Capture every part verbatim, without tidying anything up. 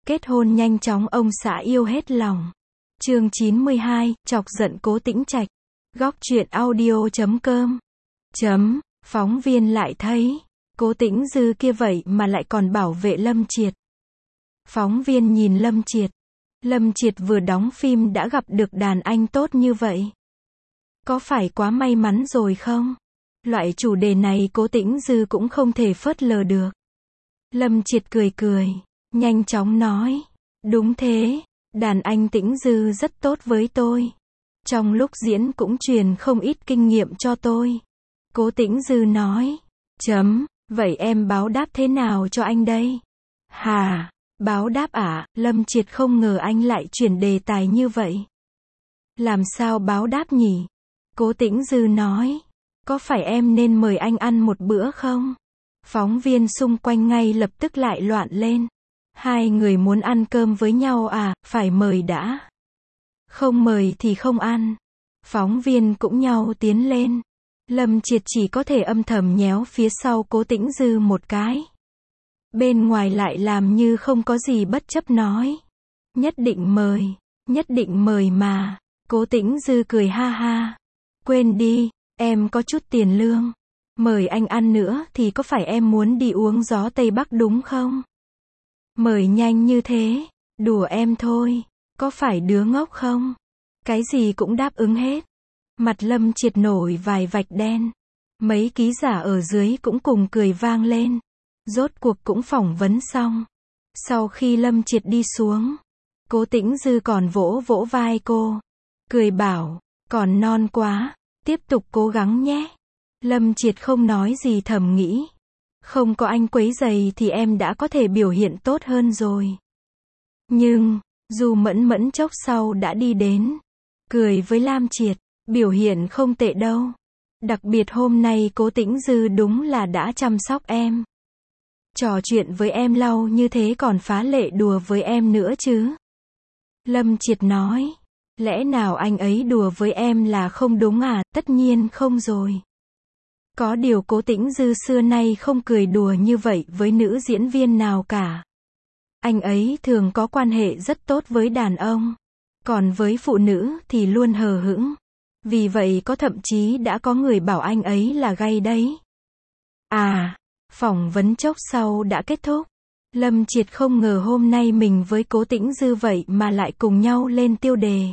Kết hôn nhanh chóng ông xã yêu hết lòng. Chương chín mươi hai, chọc giận Cố Tĩnh Trạch. Góc truyện audio chấm com. Chấm, phóng viên lại thấy, Cố Tĩnh Dư kia vậy mà lại còn bảo vệ Lâm Triệt. Phóng viên nhìn Lâm Triệt. Lâm Triệt vừa đóng phim đã gặp được đàn anh tốt như vậy. Có phải quá may mắn rồi không? Loại chủ đề này Cố Tĩnh Dư cũng không thể phớt lờ được. Lâm Triệt cười cười, nhanh chóng nói, đúng thế, đàn anh Tĩnh Dư rất tốt với tôi. Trong lúc diễn cũng truyền không ít kinh nghiệm cho tôi. Cố Tĩnh Dư nói, chấm, vậy em báo đáp thế nào cho anh đây? Hà, báo đáp à? Lâm Triệt không ngờ anh lại chuyển đề tài như vậy. Làm sao báo đáp nhỉ? Cố Tĩnh Dư nói, có phải em nên mời anh ăn một bữa không? Phóng viên xung quanh ngay lập tức lại loạn lên. Hai người muốn ăn cơm với nhau à, phải mời đã. Không mời thì không ăn. Phóng viên cũng nhau tiến lên. Lâm Triệt chỉ có thể âm thầm nhéo phía sau Cố Tĩnh Dư một cái. Bên ngoài lại làm như không có gì bất chấp nói. Nhất định mời, nhất định mời mà. Cố Tĩnh Dư cười ha ha. Quên đi, em có chút tiền lương. Mời anh ăn nữa thì có phải em muốn đi uống gió Tây Bắc đúng không? Mời nhanh như thế, đùa em thôi, có phải đứa ngốc không? Cái gì cũng đáp ứng hết. Mặt Lâm Triệt nổi vài vạch đen. Mấy ký giả ở dưới cũng cùng cười vang lên. Rốt cuộc cũng phỏng vấn xong. Sau khi Lâm Triệt đi xuống, Cố Tĩnh Dư còn vỗ vỗ vai cô. Cười bảo, còn non quá, tiếp tục cố gắng nhé. Lâm Triệt không nói gì thầm nghĩ. Không có anh quấy rầy thì em đã có thể biểu hiện tốt hơn rồi. Nhưng, dù mẫn mẫn chốc sau đã đi đến. Cười với Lam Triệt, biểu hiện không tệ đâu. Đặc biệt hôm nay Cố Tĩnh Dư đúng là đã chăm sóc em. Trò chuyện với em lâu như thế còn phá lệ đùa với em nữa chứ. Lâm Triệt nói, lẽ nào anh ấy đùa với em là không đúng à? Tất nhiên không rồi. Có điều Cố Tĩnh Dư xưa nay không cười đùa như vậy với nữ diễn viên nào cả. Anh ấy thường có quan hệ rất tốt với đàn ông. Còn với phụ nữ thì luôn hờ hững. Vì vậy có thậm chí đã có người bảo anh ấy là gay đấy. À, phỏng vấn chốc sau đã kết thúc. Lâm Triệt không ngờ hôm nay mình với Cố Tĩnh Dư vậy mà lại cùng nhau lên tiêu đề.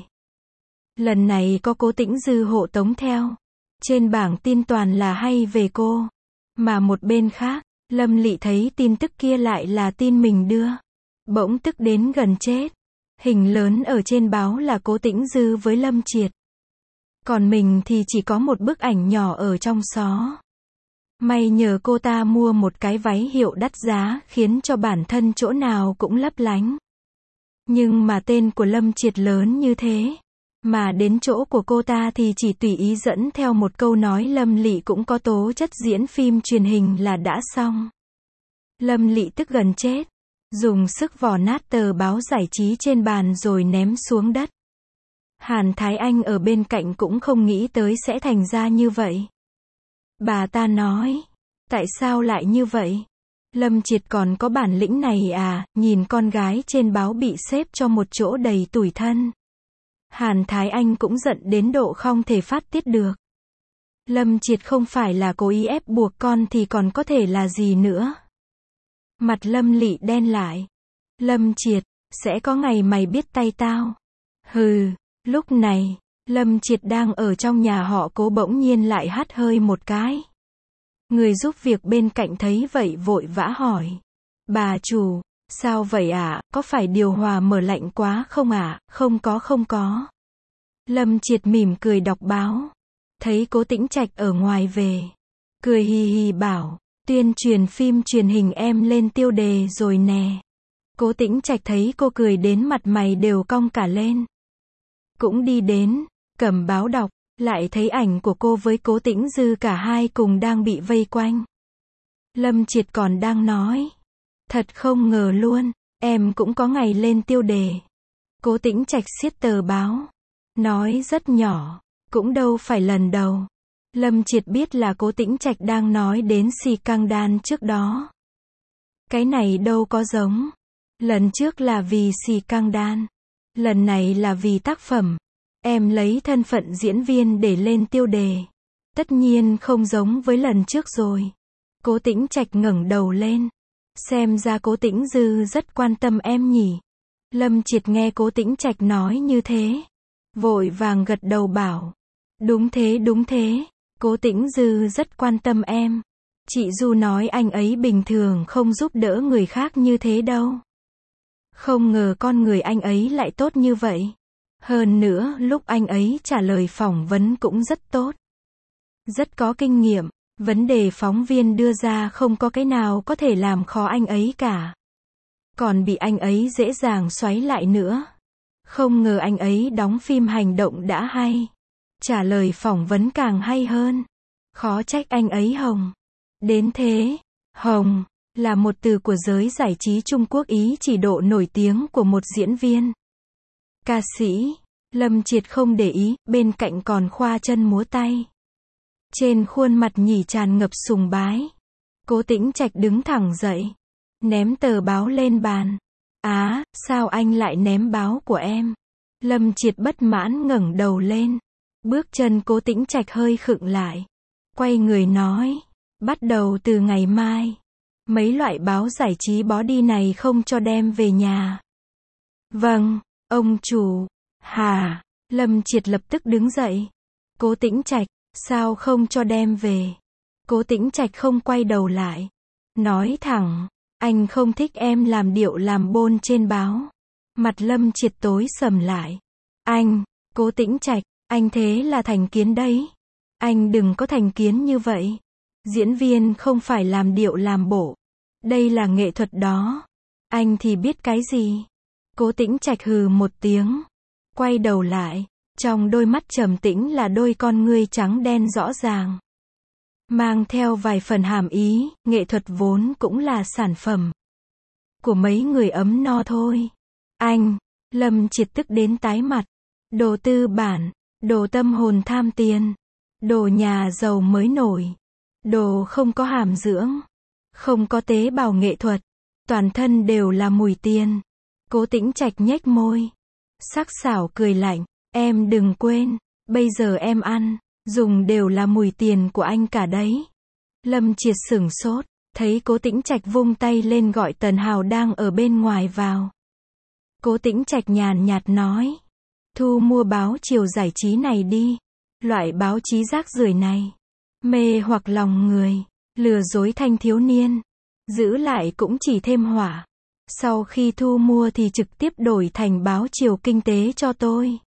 Lần này có Cố Tĩnh Dư hộ tống theo. Trên bảng tin toàn là hay về cô. Mà một bên khác, Lâm Lị thấy tin tức kia lại là tin mình đưa. Bỗng tức đến gần chết. Hình lớn ở trên báo là Cố Tĩnh Dư với Lâm Triệt. Còn mình thì chỉ có một bức ảnh nhỏ ở trong xó. May nhờ cô ta mua một cái váy hiệu đắt giá khiến cho bản thân chỗ nào cũng lấp lánh. Nhưng mà tên của Lâm Triệt lớn như thế. Mà đến chỗ của cô ta thì chỉ tùy ý dẫn theo một câu nói Lâm Lị cũng có tố chất diễn phim truyền hình là đã xong. Lâm Lị tức gần chết. Dùng sức vò nát tờ báo giải trí trên bàn rồi ném xuống đất. Hàn Thái Anh ở bên cạnh cũng không nghĩ tới sẽ thành ra như vậy. Bà ta nói, tại sao lại như vậy? Lâm Triệt còn có bản lĩnh này à? Nhìn con gái trên báo bị xếp cho một chỗ đầy tủi thân. Hàn Thái Anh cũng giận đến độ không thể phát tiết được. Lâm Triệt không phải là cố ý ép buộc con thì còn có thể là gì nữa? Mặt Lâm Lị đen lại. Lâm Triệt, sẽ có ngày mày biết tay tao. Hừ, lúc này, Lâm Triệt đang ở trong nhà họ Cố bỗng nhiên lại hắt hơi một cái. Người giúp việc bên cạnh thấy vậy vội vã hỏi. Bà chủ, sao vậy ạ? À? Có phải điều hòa mở lạnh quá không ạ? À? Không có không có. Lâm Triệt mỉm cười đọc báo. Thấy Cố Tĩnh Trạch ở ngoài về. Cười hì hì bảo, tuyên truyền phim truyền hình em lên tiêu đề rồi nè. Cố Tĩnh Trạch thấy cô cười đến mặt mày đều cong cả lên. Cũng đi đến, cầm báo đọc, lại thấy ảnh của cô với Cố Tĩnh Dư cả hai cùng đang bị vây quanh. Lâm Triệt còn đang nói. Thật không ngờ luôn, em cũng có ngày lên tiêu đề. Cố Tĩnh Trạch siết tờ báo. Nói rất nhỏ, cũng đâu phải lần đầu. Lâm Triệt biết là Cố Tĩnh Trạch đang nói đến Si Căng Đan trước đó. Cái này đâu có giống. Lần trước là vì xì căng đan. Lần này là vì tác phẩm. Em lấy thân phận diễn viên để lên tiêu đề. Tất nhiên không giống với lần trước rồi. Cố Tĩnh Trạch ngẩng đầu lên. Xem ra Cố Tĩnh Dư rất quan tâm em nhỉ. Lâm Triệt nghe Cố Tĩnh Trạch nói như thế, vội vàng gật đầu bảo. Đúng thế đúng thế, Cố Tĩnh Dư rất quan tâm em. Chị Du nói anh ấy bình thường không giúp đỡ người khác như thế đâu. Không ngờ con người anh ấy lại tốt như vậy. Hơn nữa, lúc anh ấy trả lời phỏng vấn cũng rất tốt. Rất có kinh nghiệm, vấn đề phóng viên đưa ra không có cái nào có thể làm khó anh ấy cả. Còn bị anh ấy dễ dàng xoáy lại nữa. Không ngờ anh ấy đóng phim hành động đã hay. Trả lời phỏng vấn càng hay hơn. Khó trách anh ấy hồng. Đến thế, hồng là một từ của giới giải trí Trung Quốc ý chỉ độ nổi tiếng của một diễn viên. Ca sĩ, Lâm Triệt không để ý, bên cạnh còn khoa chân múa tay. Trên khuôn mặt nhỉ tràn ngập sùng bái. Cố Tĩnh Trạch đứng thẳng dậy, ném tờ báo lên bàn. Á, sao anh lại ném báo của em? Lâm Triệt bất mãn ngẩng đầu lên. Bước chân Cố Tĩnh Trạch hơi khựng lại. Quay người nói, bắt đầu từ ngày mai, mấy loại báo giải trí bó đi này không cho đem về nhà. Vâng, ông chủ. Hà, Lâm Triệt lập tức đứng dậy. Cố Tĩnh Trạch, sao không cho đem về? Cố Tĩnh Trạch không quay đầu lại. Nói thẳng, anh không thích em làm điệu làm bôn trên báo. Mặt Lâm Triệt tối sầm lại. Anh, Cố Tĩnh Trạch, anh thế là thành kiến đấy. Anh đừng có thành kiến như vậy. Diễn viên không phải làm điệu làm bộ. Đây là nghệ thuật đó. Anh thì biết cái gì? Cố Tĩnh Trạch hừ một tiếng. Quay đầu lại. Trong đôi mắt trầm tĩnh là đôi con ngươi trắng đen rõ ràng. Mang theo vài phần hàm ý, nghệ thuật vốn cũng là sản phẩm của mấy người ấm no thôi. Anh, Lâm Triệt tức đến tái mặt. Đồ tư bản, đồ tâm hồn tham tiền, đồ nhà giàu mới nổi, đồ không có hàm dưỡng, không có tế bào nghệ thuật, toàn thân đều là mùi tiền. Cố Tĩnh Trạch nhếch môi, sắc sảo cười lạnh, em đừng quên, bây giờ em ăn, dùng đều là mùi tiền của anh cả đấy. Lâm Triệt sửng sốt, thấy Cố Tĩnh Trạch vung tay lên gọi Tần Hào đang ở bên ngoài vào. Cố Tĩnh Trạch nhàn nhạt nói, thu mua báo chiều giải trí này đi. Loại báo chí rác rưởi này, mê hoặc lòng người, lừa dối thanh thiếu niên, giữ lại cũng chỉ thêm họa. Sau khi thu mua thì trực tiếp đổi thành báo chiều kinh tế cho tôi.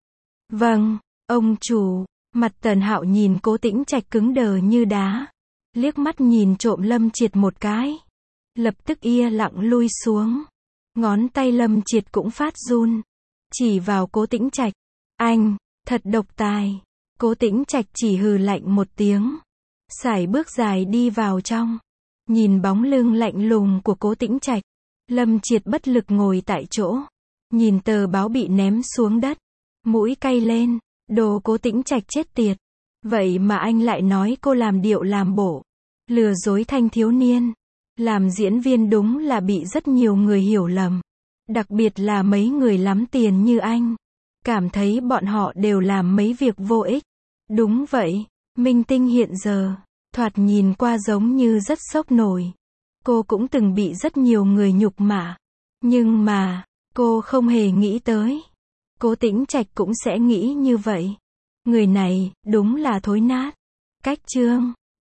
Vâng, ông chủ. Mặt Tần Hạo nhìn Cố Tĩnh Trạch cứng đờ như đá, liếc mắt nhìn trộm Lâm Triệt một cái, lập tức ia lặng lui xuống. Ngón tay Lâm Triệt cũng phát run, chỉ vào Cố Tĩnh Trạch. Anh, thật độc tài. Cố Tĩnh Trạch chỉ hừ lạnh một tiếng, sải bước dài đi vào trong. Nhìn bóng lưng lạnh lùng của Cố Tĩnh Trạch, Lâm Triệt bất lực ngồi tại chỗ, nhìn tờ báo bị ném xuống đất, mũi cay lên. Đồ Cố Tĩnh Trạch chết tiệt. Vậy mà anh lại nói cô làm điệu làm bộ, lừa dối thanh thiếu niên. Làm diễn viên đúng là bị rất nhiều người hiểu lầm. Đặc biệt là mấy người lắm tiền như anh. Cảm thấy bọn họ đều làm mấy việc vô ích. Đúng vậy, minh tinh hiện giờ, thoạt nhìn qua giống như rất sốc nổi. Cô cũng từng bị rất nhiều người nhục mạ. Nhưng mà, cô không hề nghĩ tới. Cố Tĩnh Trạch cũng sẽ nghĩ như vậy. Người này, đúng là thối nát. Cách chương